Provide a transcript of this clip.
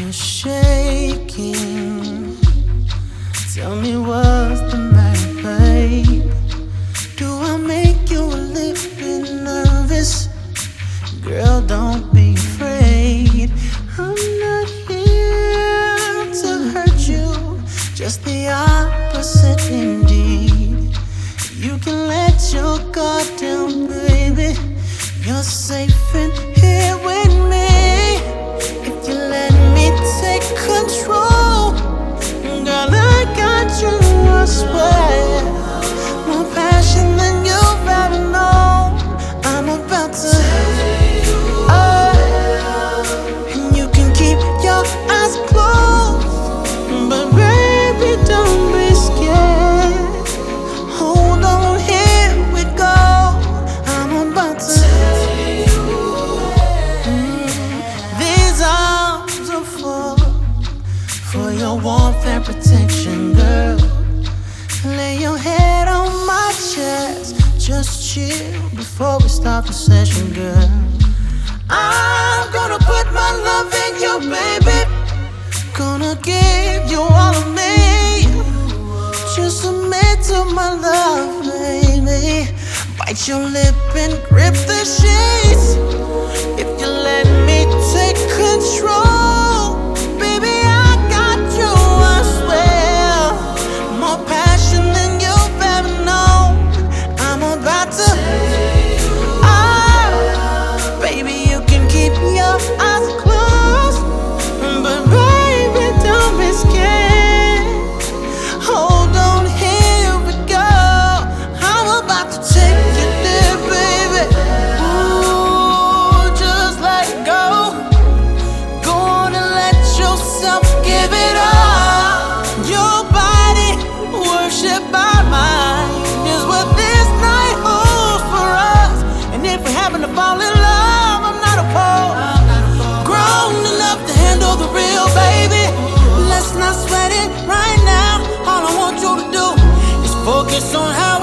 You're shaking. Tell me what's the matter, babe? Do I make you a little bit nervous? Girl, don't be afraid. I'm not here to hurt you, just the opposite indeed. You can let your guard down, baby. You're safe in here with me. If you let me take control, girl, I got you, I swear. More passion than you've ever known. I'm about to take you and you can keep your eyes closed, but baby, don't be scared. Hold on, here we go. I'm about to take you. These arms are for your warmth and protection, girl. Lay your head on my chest, just chill before we start the session, girl. I'm gonna put my love in you, baby. Gonna give you all of me. Just submit to my love, baby. Bite your lip and grip the sheets. If you let me take control, baby, I got you, I swear. More passion than you've ever known. I'm about to baby, you can keep your eyes closed, but baby, don't be scared. Hold on, here we go. I'm about to take you there, baby. Ooh, just let go. Go on and let yourself give it up. Your body, worship our mind, is what this night holds for us. And if we happen to fall in love, I'm not opposed. Grown enough to handle the real, baby. Let's not sweat it right now. All I want you to do is focus on how